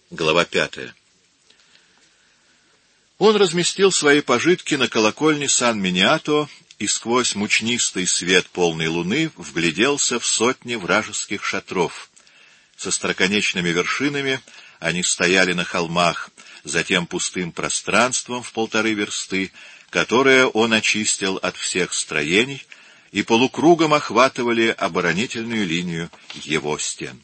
Глава 5. Он разместил свои пожитки на колокольне Сан-Миниато и сквозь мучнистый свет полной луны вгляделся в сотни вражеских шатров. Со остроконечными вершинами они стояли на холмах, затем пустым пространством в 1,5 версты, которое он очистил от всех строений, и полукругом охватывали оборонительную линию его стен.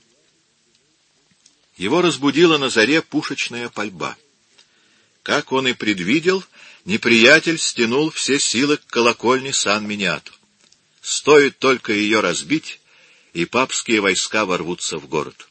Его разбудила на заре пушечная пальба. Как он и предвидел, неприятель стянул все силы к колокольне Сан-Миниато. Стоит только ее разбить, и папские войска ворвутся в город.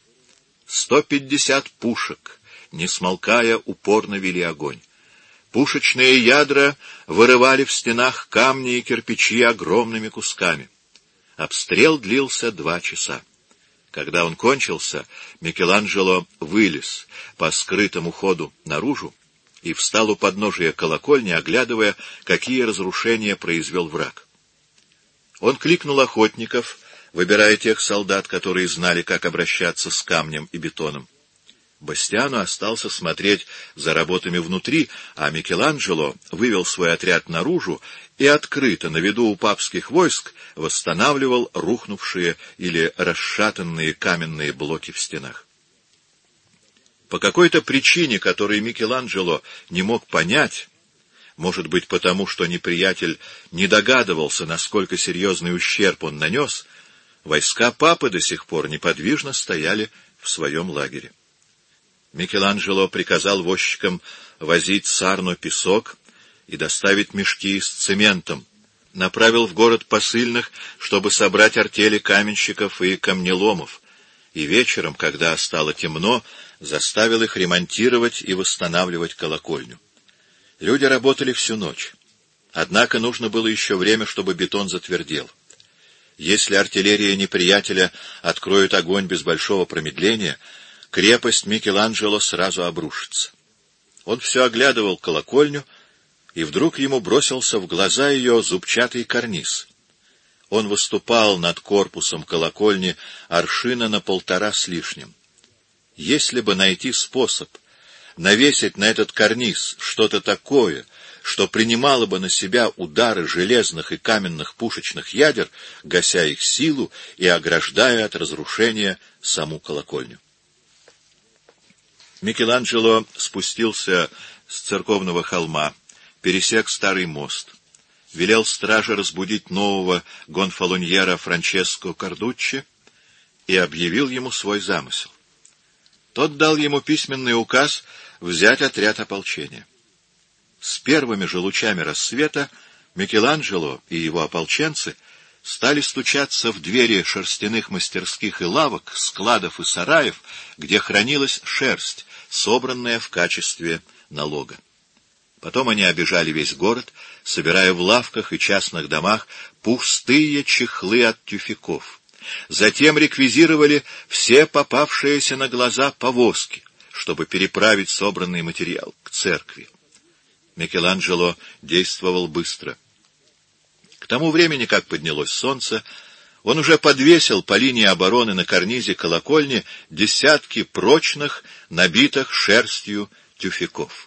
150 пушек, не смолкая, упорно вели огонь. Пушечные ядра вырывали в стенах камни и кирпичи огромными кусками. Обстрел длился 2 часа. Когда он кончился, Микеланджело вылез по скрытому ходу наружу и встал у подножия колокольни, оглядывая, какие разрушения произвел враг. Он кликнул охотников, выбирая тех солдат, которые знали, как обращаться с камнем и бетоном. Бастиану остался смотреть за работами внутри, а Микеланджело вывел свой отряд наружу и открыто, на виду у папских войск, восстанавливал рухнувшие или расшатанные каменные блоки в стенах. По какой-то причине, которую Микеланджело не мог понять, может быть потому, что неприятель не догадывался, насколько серьезный ущерб он нанес, войска папы до сих пор неподвижно стояли в своем лагере. Микеланджело приказал возчикам возить сарно песок и доставить мешки с цементом, направил в город посыльных, чтобы собрать артели каменщиков и камнеломов, и вечером, когда стало темно, заставил их ремонтировать и восстанавливать колокольню. Люди работали всю ночь. Однако нужно было еще время, чтобы бетон затвердел. Если артиллерия неприятеля откроет огонь без большого промедления, крепость Микеланджело сразу обрушится. Он все оглядывал колокольню, и вдруг ему бросился в глаза ее зубчатый карниз. Он выступал над корпусом колокольни аршина на 1,5 с лишним. Если бы найти способ навесить на этот карниз что-то такое, что принимало бы на себя удары железных и каменных пушечных ядер, гася их силу и ограждая от разрушения саму колокольню. Микеланджело спустился с церковного холма, пересек старый мост, велел страже разбудить нового гонфалоньера Франческо Кардуччи и объявил ему свой замысел. Тот дал ему письменный указ взять отряд ополчения. С первыми же лучами рассвета Микеланджело и его ополченцы стали стучаться в двери шерстяных мастерских и лавок, складов и сараев, где хранилась шерсть, собранная в качестве налога. Потом они обежали весь город, собирая в лавках и частных домах пустые чехлы от тюфяков. Затем реквизировали все попавшиеся на глаза повозки, чтобы переправить собранный материал к церкви. Микеланджело действовал быстро. К тому времени, как поднялось солнце, он уже подвесил по линии обороны на карнизе колокольни десятки прочных, набитых шерстью тюфяков.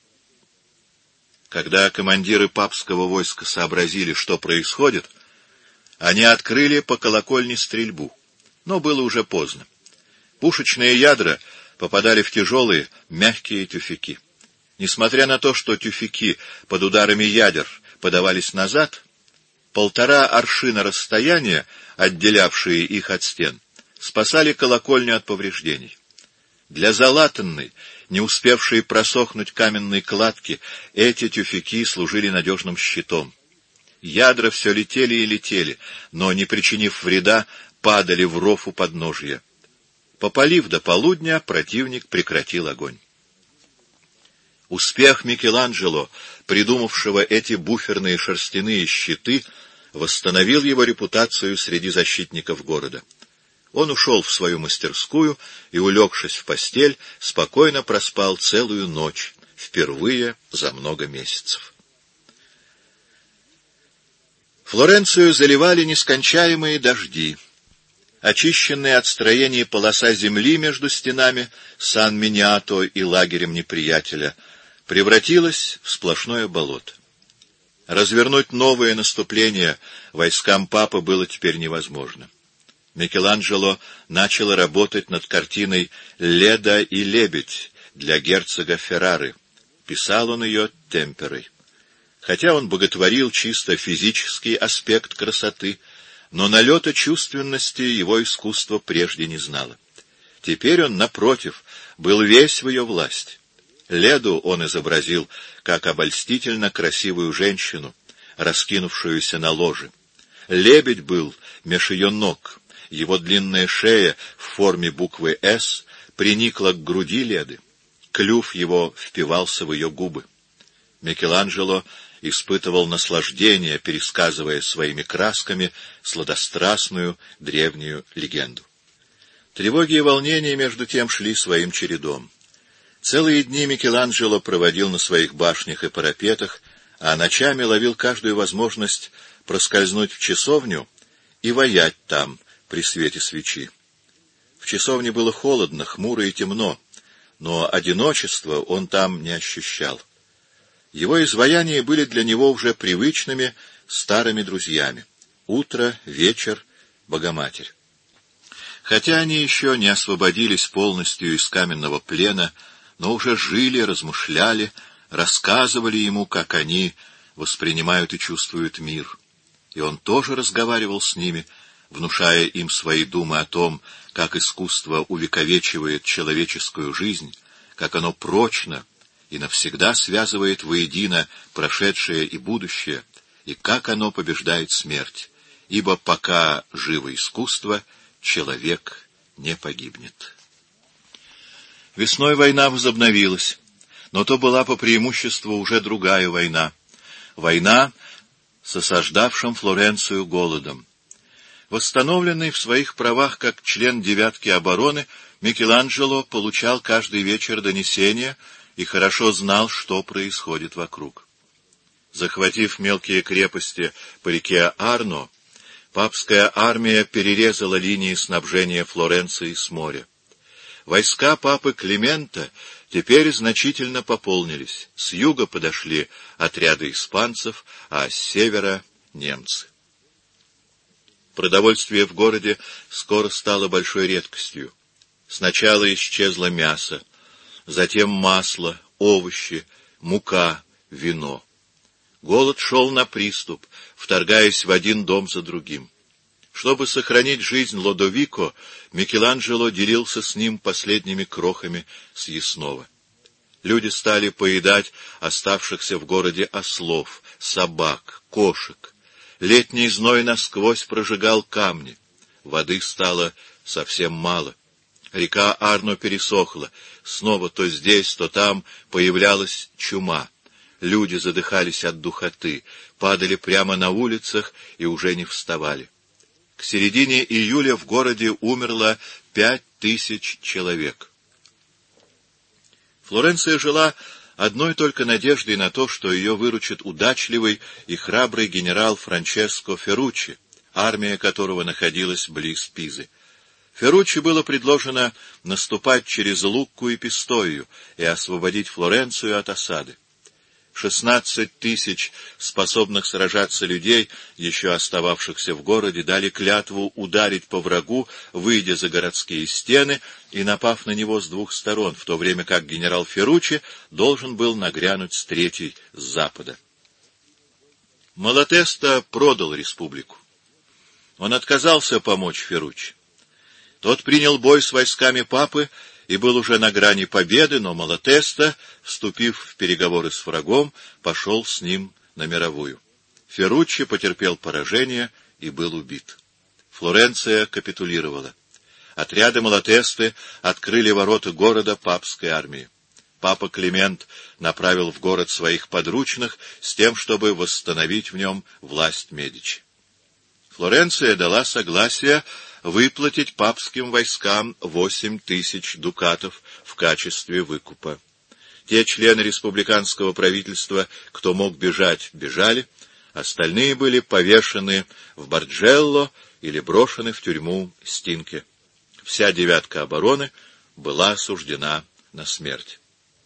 Когда командиры папского войска сообразили, что происходит, они открыли по колокольне стрельбу, но было уже поздно. Пушечные ядра попадали в тяжелые, мягкие тюфяки. Несмотря на то, что тюфяки под ударами ядер подавались назад, 1,5 аршина расстояния, отделявшие их от стен, спасали колокольню от повреждений. Для залатанной, не успевшей просохнуть каменной кладки, эти тюфяки служили надежным щитом. Ядра все летели и летели, но, не причинив вреда, падали в ров у подножья. Попалив до полудня, противник прекратил огонь. Успех Микеланджело, придумавшего эти буферные шерстяные щиты, восстановил его репутацию среди защитников города. Он ушел в свою мастерскую и, улегшись в постель, спокойно проспал целую ночь, впервые за много месяцев. Флоренцию заливали нескончаемые дожди. Очищенная от строений полоса земли между стенами Сан-Миньято и лагерем неприятеля превратилась в сплошное болото. Развернуть новое наступление войскам папы было теперь невозможно. Микеланджело начал работать над картиной «Леда и лебедь» для герцога Феррары. Писал он ее темперой. Хотя он боготворил чисто физический аспект красоты, но налета чувственности его искусство прежде не знало. Теперь он, напротив, был весь в ее власти. Леду он изобразил как обольстительно красивую женщину, раскинувшуюся на ложе. Лебедь был меж ее ног, его длинная шея в форме буквы «С» приникла к груди Леды, клюв его впивался в ее губы. Микеланджело испытывал наслаждение, пересказывая своими красками сладострастную древнюю легенду. Тревоги и волнения между тем шли своим чередом. Целые дни Микеланджело проводил на своих башнях и парапетах, а ночами ловил каждую возможность проскользнуть в часовню и воять там при свете свечи. В часовне было холодно, хмуро и темно, но одиночества он там не ощущал. Его изваяния были для него уже привычными старыми друзьями. Утро, вечер, Богоматерь. Хотя они еще не освободились полностью из каменного плена, но уже жили, размышляли, рассказывали ему, как они воспринимают и чувствуют мир. И он тоже разговаривал с ними, внушая им свои думы о том, как искусство увековечивает человеческую жизнь, как оно прочно и навсегда связывает воедино прошедшее и будущее, и как оно побеждает смерть, ибо пока живо искусство, человек не погибнет. Весной война возобновилась, но то была по преимуществу уже другая война. Война с осаждавшим Флоренцию голодом. Восстановленный в своих правах как член девятки обороны, Микеланджело получал каждый вечер донесения и хорошо знал, что происходит вокруг. Захватив мелкие крепости по реке Арно, папская армия перерезала линии снабжения Флоренции с моря. Войска папы Климента теперь значительно пополнились. С юга подошли отряды испанцев, а с севера — немцы. Продовольствие в городе скоро стало большой редкостью. Сначала исчезло мясо, затем масло, овощи, мука, вино. Голод шел на приступ, вторгаясь в один дом за другим. Чтобы сохранить жизнь Лодовико, Микеланджело делился с ним последними крохами съестного. Люди стали поедать оставшихся в городе ослов, собак, кошек. Летний зной насквозь прожигал камни. Воды стало совсем мало. Река Арно пересохла. Снова то здесь, то там появлялась чума. Люди задыхались от духоты, падали прямо на улицах и уже не вставали. К середине июля в городе умерло 5000 человек. Флоренция жила одной только надеждой на то, что ее выручит удачливый и храбрый генерал Франческо Ферруччи, армия которого находилась близ Пизы. Ферруччи было предложено наступать через Лукку и Пистою и освободить Флоренцию от осады. 16 000 способных сражаться людей, еще остававшихся в городе, дали клятву ударить по врагу, выйдя за городские стены и напав на него с двух сторон, в то время как генерал Ферруччи должен был нагрянуть с третьей, с запада. Малатеста продал республику. Он отказался помочь Ферруччи. Тот принял бой с войсками папы и был уже на грани победы, но Малатеста, вступив в переговоры с врагом, пошел с ним на мировую. Ферруччи потерпел поражение и был убит. Флоренция капитулировала. Отряды Малатесты открыли ворота города папской армии. Папа Климент направил в город своих подручных с тем, чтобы восстановить в нем власть Медичи. Флоренция дала согласие выплатить папским войскам 8000 дукатов в качестве выкупа. Те члены республиканского правительства, кто мог бежать, бежали, Остальные были повешены в Барджелло или брошены в тюрьму Стинке. Вся девятка обороны была осуждена на смерть.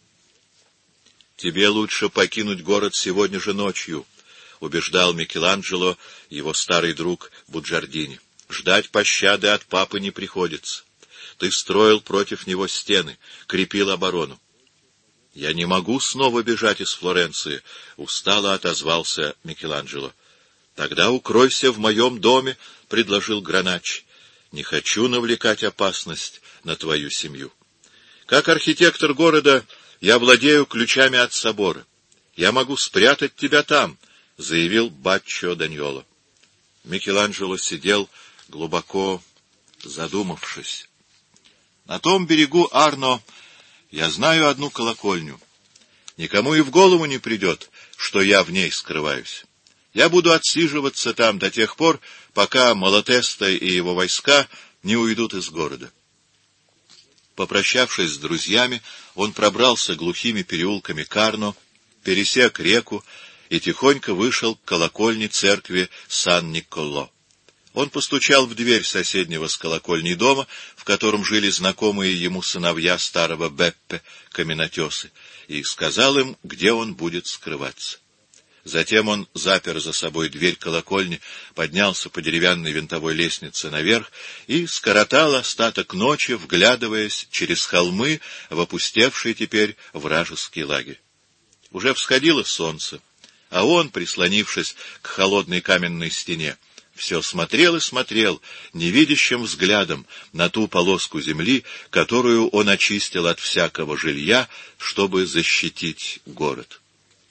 «Тебе лучше покинуть город сегодня же ночью», — убеждал Микеланджело его старый друг Буджардини. «Ждать пощады от папы не приходится. Ты строил против него стены, крепил оборону». «Я не могу снова бежать из Флоренции», — устало отозвался Микеланджело. «Тогда укройся в моем доме», — предложил Граначчи. «Не хочу навлекать опасность на твою семью. Как архитектор города я владею ключами от собора. Я могу спрятать тебя там», — заявил Баччо Даньоло. Микеланджело сидел, глубоко задумавшись. «На том берегу Арно я знаю одну колокольню. Никому и в голову не придет, что я в ней скрываюсь. Я буду отсиживаться там до тех пор, пока Малатеста и его войска не уйдут из города». Попрощавшись с друзьями, он пробрался глухими переулками Карно, пересек реку и тихонько вышел к колокольне церкви Сан-Николо. Он постучал в дверь соседнего с колокольней дома, в котором жили знакомые ему сыновья старого Беппе, каменотесы, и сказал им, где он будет скрываться. Затем он запер за собой дверь колокольни, поднялся по деревянной винтовой лестнице наверх и скоротал остаток ночи, вглядываясь через холмы в опустевший теперь вражеский лагерь. Уже всходило солнце, а он, прислонившись к холодной каменной стене, все смотрел и смотрел невидящим взглядом на ту полоску земли, которую он очистил от всякого жилья, чтобы защитить город.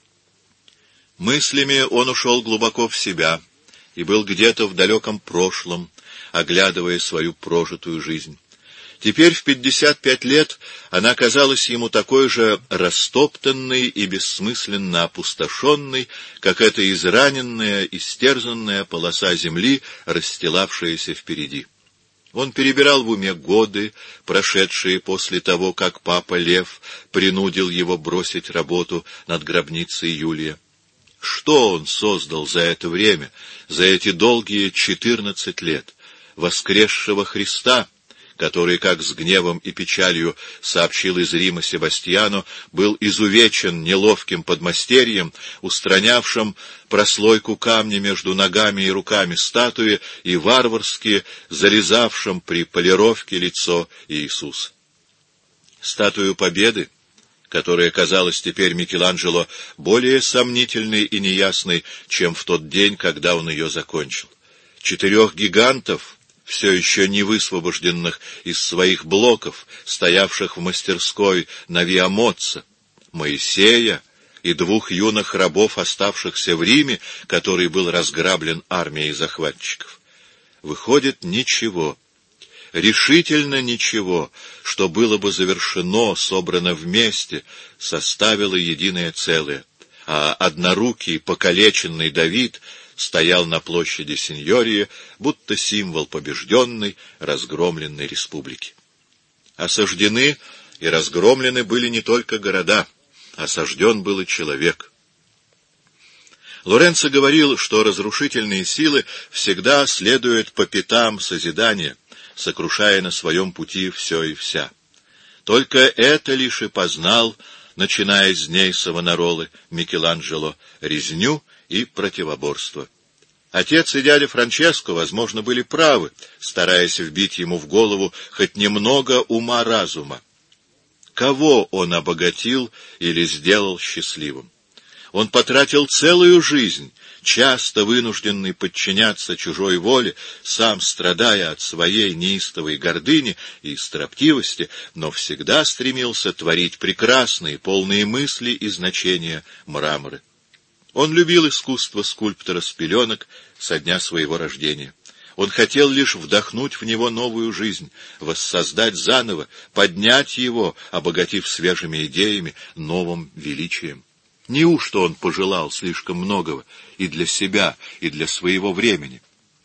Мыслями он ушел глубоко в себя и был где-то в далеком прошлом, оглядывая свою прожитую жизнь. Теперь в 55 лет она казалась ему такой же растоптанной и бессмысленно опустошенной, как эта израненная, истерзанная полоса земли, расстилавшаяся впереди. Он перебирал в уме годы, прошедшие после того, как папа Лев принудил его бросить работу над гробницей Юлия. Что он создал за это время, за эти долгие 14 лет? Воскресшего Христа, который, как с гневом и печалью сообщил из Рима Себастьяно, был изувечен неловким подмастерьем, устранявшим прослойку камня между ногами и руками статуи и варварски зарезавшим при полировке лицо Иисуса. Статую Победы, которая казалась теперь Микеланджело более сомнительной и неясной, чем в тот день, когда он ее закончил. 4 гигантов, все еще не высвобожденных из своих блоков, стоявших в мастерской на Виа Моццо, Моисея и 2 юных рабов, оставшихся в Риме, который был разграблен армией захватчиков. Выходит, ничего, решительно ничего, что было бы завершено, собрано вместе, составило единое целое, а однорукий, покалеченный Давид стоял на площади Синьории, будто символ побежденной, разгромленной республики. Осаждены и разгромлены были не только города, осажден был и человек. Лоренцо говорил, что разрушительные силы всегда следуют по пятам созидания, сокрушая на своем пути все и вся. Только это лишь и познал, начиная с дней Савонаролы, Микеланджело, резню и противоборство. Отец и дядя Франческо, возможно, были правы, стараясь вбить ему в голову хоть немного ума-разума. Кого он обогатил или сделал счастливым? Он потратил целую жизнь, часто вынужденный подчиняться чужой воле, сам страдая от своей неистовой гордыни и строптивости, но всегда стремился творить прекрасные, полные мысли и значения мраморы. Он любил искусство скульптора с пеленок со дня своего рождения. Он хотел лишь вдохнуть в него новую жизнь, воссоздать заново, поднять его, обогатив свежими идеями, новым величием. Неужто он пожелал слишком многого и для себя, и для своего времени?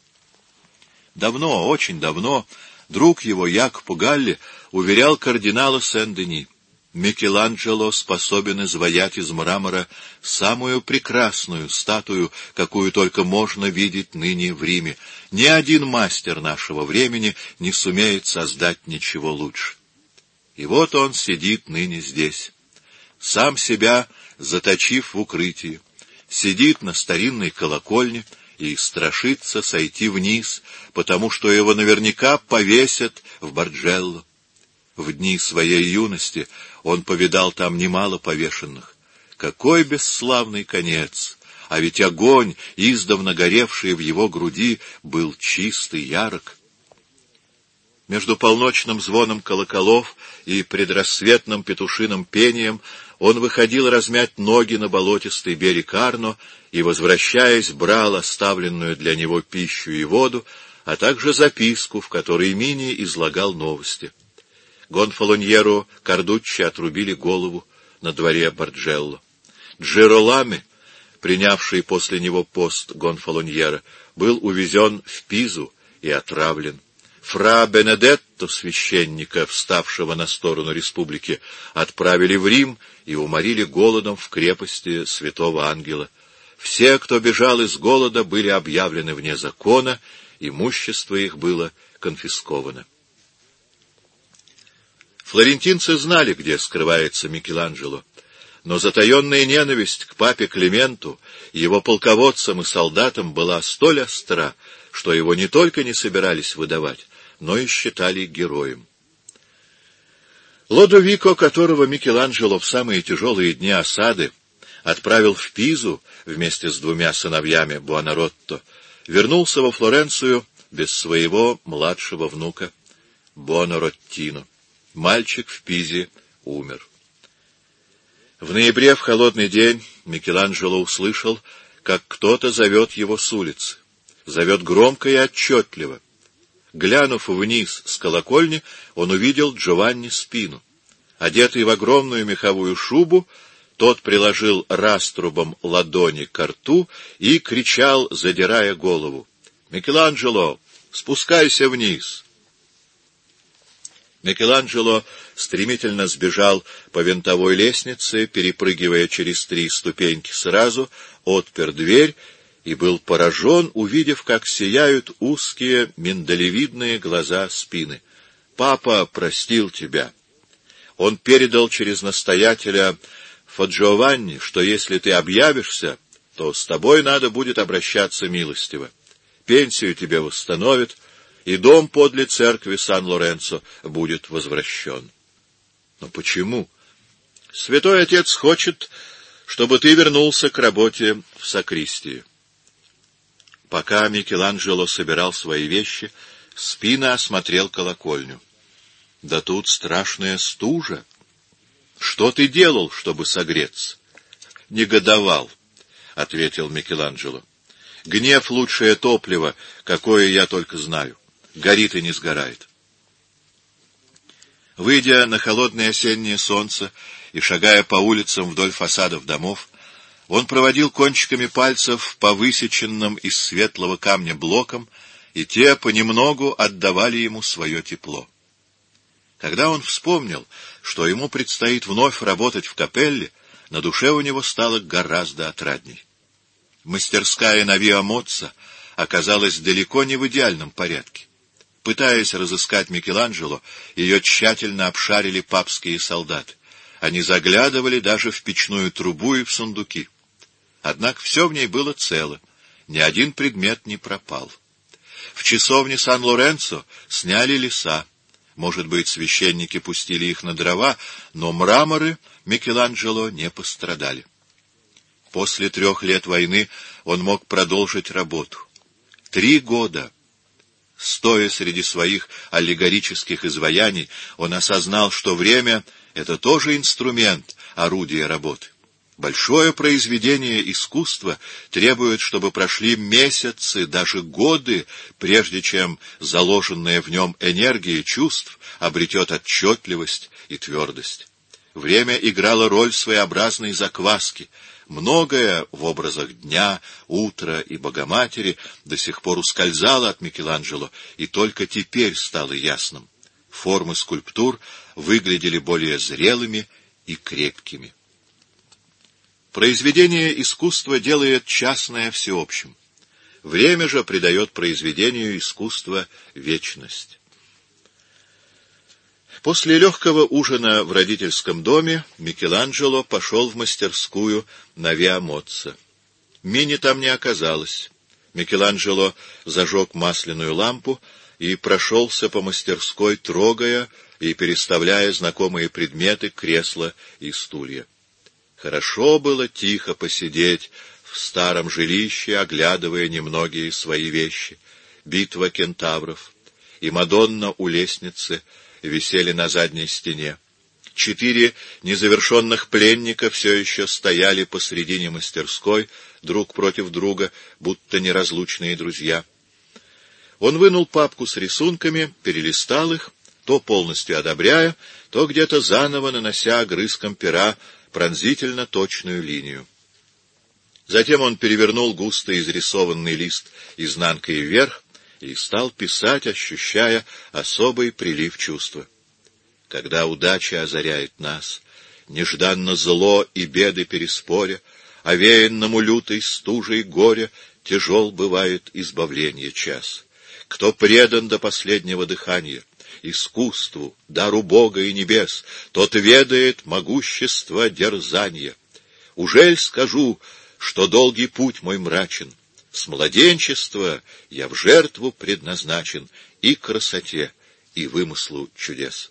Давно, очень давно, друг его Якоб Галли уверял кардинала Сен-Дени: Микеланджело способен изваять из мрамора самую прекрасную статую, какую только можно видеть ныне в Риме. Ни один мастер нашего времени не сумеет создать ничего лучше. И вот он сидит ныне здесь, сам себя заточив в укрытии, сидит на старинной колокольне и страшится сойти вниз, потому что его наверняка повесят в Барджелло. В дни своей юности он повидал там немало повешенных. Какой бесславный конец! А ведь огонь, издавна горевший в его груди, был чист и ярок. Между полночным звоном колоколов и предрассветным петушиным пением он выходил размять ноги на болотистый берег Арно и, возвращаясь, брал оставленную для него пищу и воду, а также записку, в которой Мини излагал новости. Гонфалоньеру Кардуччи отрубили голову на дворе Барджелло. Джироламе, принявший после него пост Гонфалоньера, был увезен в Пизу и отравлен. Фра Бенедетто, священника, вставшего на сторону республики, отправили в Рим и уморили голодом в крепости Святого Ангела. Все, кто бежал из голода, были объявлены вне закона, имущество их было конфисковано. Флорентинцы знали, где скрывается Микеланджело, но затаенная ненависть к папе Клименту, его полководцам и солдатам была столь остра, что его не только не собирались выдавать, но и считали героем. Лодовико, которого Микеланджело в самые тяжелые дни осады отправил в Пизу вместе с двумя сыновьями Буонаротто, вернулся во Флоренцию без своего младшего внука Буонаротино. Мальчик в Пизе умер. В ноябре, в холодный день, Микеланджело услышал, как кто-то зовет его с улицы. Зовет громко и отчетливо. Глянув вниз с колокольни, он увидел Джованни Спину. Одетый в огромную меховую шубу, тот приложил раструбом ладони к рту и кричал, задирая голову: «Микеланджело, спускайся вниз!» Микеланджело стремительно сбежал по винтовой лестнице, перепрыгивая через 3 ступеньки сразу, отпер дверь и был поражен, увидев, как сияют узкие миндалевидные глаза Спины. «Папа простил тебя. Он передал через настоятеля Фаджованни, что если ты объявишься, то с тобой надо будет обращаться милостиво. Пенсию тебе восстановят, и дом подле церкви Сан-Лоренцо будет возвращен». «Но почему?» «Святой Отец хочет, чтобы ты вернулся к работе в сакристии». Пока Микеланджело собирал свои вещи, Спина осмотрел колокольню. «Да тут страшная стужа! Что ты делал, чтобы согреться?» «Негодовал», — ответил Микеланджело. «Гнев — лучшее топливо, какое я только знаю. Горит и не сгорает». Выйдя на холодное осеннее солнце и шагая по улицам вдоль фасадов домов, он проводил кончиками пальцев по высеченным из светлого камня блокам, и те понемногу отдавали ему свое тепло. Когда он вспомнил, что ему предстоит вновь работать в капелле, на душе у него стало гораздо отрадней. Мастерская на Виа Моцца оказалась далеко не в идеальном порядке. Пытаясь разыскать Микеланджело, ее тщательно обшарили папские солдаты. Они заглядывали даже в печную трубу и в сундуки. Однако все в ней было цело, ни один предмет не пропал. В часовне Сан-Лоренцо сняли леса. Может быть, священники пустили их на дрова, но мраморы Микеланджело не пострадали. После 3 лет войны он мог продолжить работу. 3 года. Стоя среди своих аллегорических изваяний, он осознал, что время — это тоже инструмент, орудие работы. Большое произведение искусства требует, чтобы прошли месяцы, даже годы, прежде чем заложенная в нем энергия чувств обретет отчетливость и твердость. Время играло роль своеобразной закваски. Многое в образах дня, утра и Богоматери до сих пор ускользало от Микеланджело, и только теперь стало ясным. Формы скульптур выглядели более зрелыми и крепкими. Произведение искусства делает частное всеобщим. Время же придает произведению искусства вечность. После легкого ужина в родительском доме Микеланджело пошел в мастерскую на Виа Моцца. Мини там не оказалось. Микеланджело зажег масляную лампу и прошелся по мастерской, трогая и переставляя знакомые предметы, кресла и стулья. Хорошо было тихо посидеть в старом жилище, оглядывая немногие свои вещи. Битва кентавров и Мадонна у лестницы висели на задней стене. 4 незавершенных пленника все еще стояли посредине мастерской, друг против друга, будто неразлучные друзья. Он вынул папку с рисунками, перелистал их, то полностью одобряя, то где-то заново нанося огрызком пера пронзительно точную линию. Затем он перевернул густо изрисованный лист изнанкой вверх и стал писать, ощущая особый прилив чувства. Когда удача озаряет нас, нежданно зло и беды переспоря, овеянному лютой стужей горя, тяжел бывает избавление час. Кто предан до последнего дыхания искусству, дару Бога и небес, тот ведает могущество дерзания. Ужель скажу, что долгий путь мой мрачен, с младенчества я в жертву предназначен и красоте, и вымыслу чудес.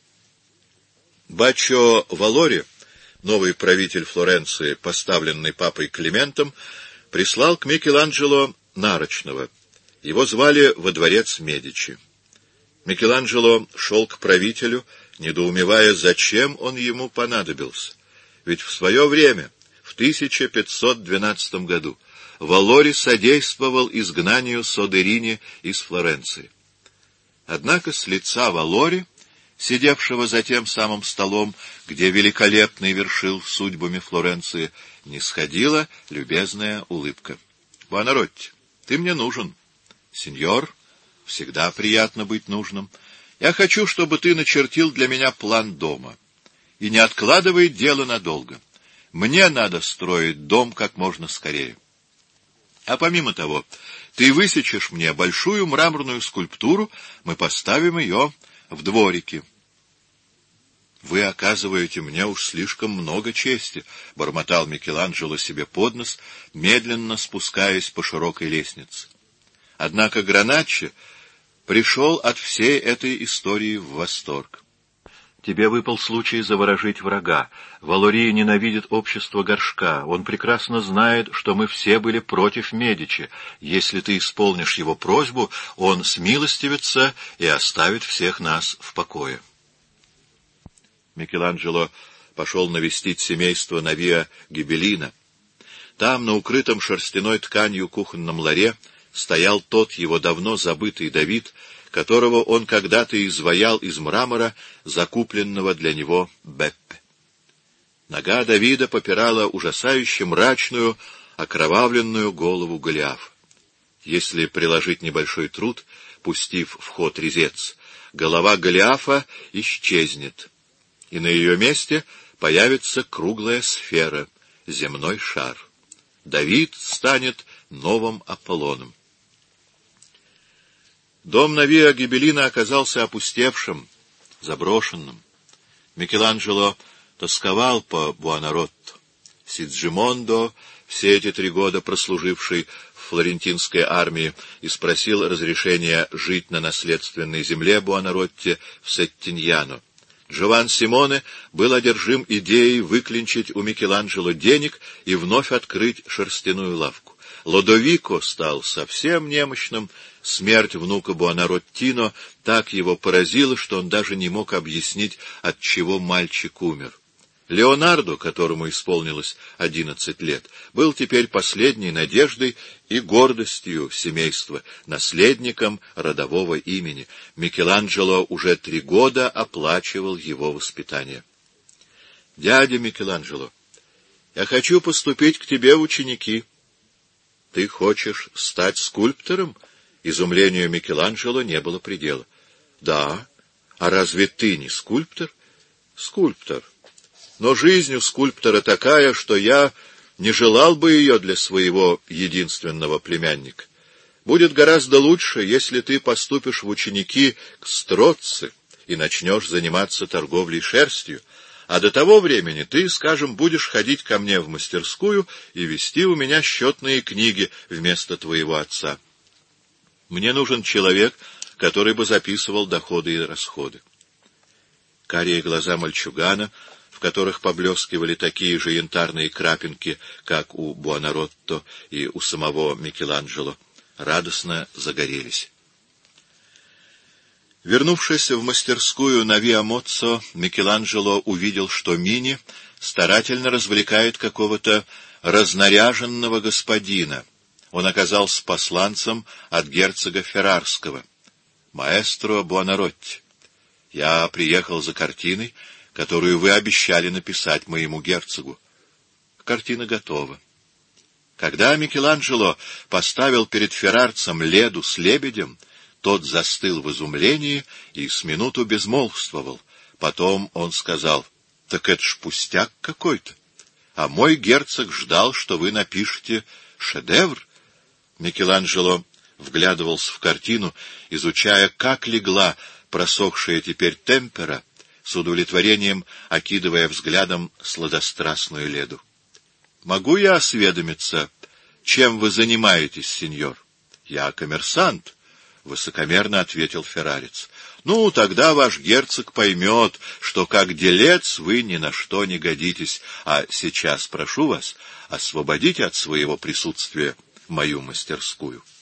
Баччо Валори, новый правитель Флоренции, поставленный папой Климентом, прислал к Микеланджело нарочного. Его звали во дворец Медичи. Микеланджело шел к правителю, недоумевая, зачем он ему понадобился. Ведь в свое время, в 1512 году, Валори содействовал изгнанию Содерини из Флоренции. Однако с лица Валори, сидевшего за тем самым столом, где великолепный вершил судьбами Флоренции, не сходила любезная улыбка. — Буонаротти, ты мне нужен. — Сеньор, всегда приятно быть нужным. Я хочу, чтобы ты начертил для меня план дома. И не откладывай дело надолго. Мне надо строить дом как можно скорее. А помимо того, ты высечешь мне большую мраморную скульптуру, мы поставим ее в дворике. — Вы оказываете мне уж слишком много чести, — бормотал Микеланджело себе под нос, медленно спускаясь по широкой лестнице. Однако Граначчо пришел от всей этой истории в восторг. Тебе выпал случай заворожить врага. Валори ненавидит общество горшка. Он прекрасно знает, что мы все были против Медичи. Если ты исполнишь его просьбу, он смилостивится и оставит всех нас в покое. Микеланджело пошел навестить семейство на Виа Гибеллина. Там, на укрытом шерстяной тканью кухонном ларе, стоял тот его давно забытый Давид, которого он когда-то изваял из мрамора, закупленного для него Беппе. Нога Давида попирала ужасающе мрачную, окровавленную голову Голиафа. Если приложить небольшой труд, пустив в ход резец, голова Голиафа исчезнет, и на ее месте появится круглая сфера, земной шар. Давид станет новым Аполлоном. Дом на Виа Гибеллина оказался опустевшим, заброшенным. Микеланджело тосковал по Буонаротто. Сиджимондо, все эти 3 года прослуживший в флорентинской армии, и спросил разрешения жить на наследственной земле Буонаротти в Сеттиньяно. Джован Симоне был одержим идеей выклинчить у Микеланджело денег и вновь открыть шерстяную лавку. Лодовико стал совсем немощным. Смерть внука Буонаротино так его поразила, что он даже не мог объяснить, от чего мальчик умер. Леонардо, которому исполнилось 11 лет, был теперь последней надеждой и гордостью семейства, наследником родового имени. Микеланджело уже 3 года оплачивал его воспитание. — Дядя Микеланджело, я хочу поступить к тебе в ученики. — Ты хочешь стать скульптором? Изумлению Микеланджело не было предела. — Да. А разве ты не скульптор? — Скульптор. но жизнь у скульптора такая, что я не желал бы ее для своего единственного племянника. Будет гораздо лучше, если ты поступишь в ученики к Строцци и начнешь заниматься торговлей шерстью, а до того времени ты, скажем, будешь ходить ко мне в мастерскую и вести у меня счетные книги вместо твоего отца. Мне нужен человек, который бы записывал доходы и расходы. Карие глаза мальчугана, в которых поблескивали такие же янтарные крапинки, как у Буонаротто и у самого Микеланджело, радостно загорелись. Вернувшись в мастерскую на Виа Моццо, Микеланджело увидел, что Мини старательно развлекает какого-то разнаряженного господина. Он оказался посланцем от герцога Феррарского, маэстро Буонаротти. Я приехал за картиной, которую вы обещали написать моему герцогу. Картина готова. Когда Микеланджело поставил перед Феррарцем Леду с лебедем, тот застыл в изумлении и с минуту безмолвствовал. Потом он сказал: «Так это ж пустяк какой-то. А мой герцог ждал, что вы напишете шедевр». Микеланджело вглядывался в картину, изучая, как легла просохшая теперь темпера, с удовлетворением окидывая взглядом сладострастную Леду. «Могу я осведомиться, чем вы занимаетесь, сеньор?» «Я коммерсант», — высокомерно ответил феррарец. «Ну, тогда ваш герцог поймет, что как делец вы ни на что не годитесь, а сейчас прошу вас освободить от своего присутствия мою мастерскую».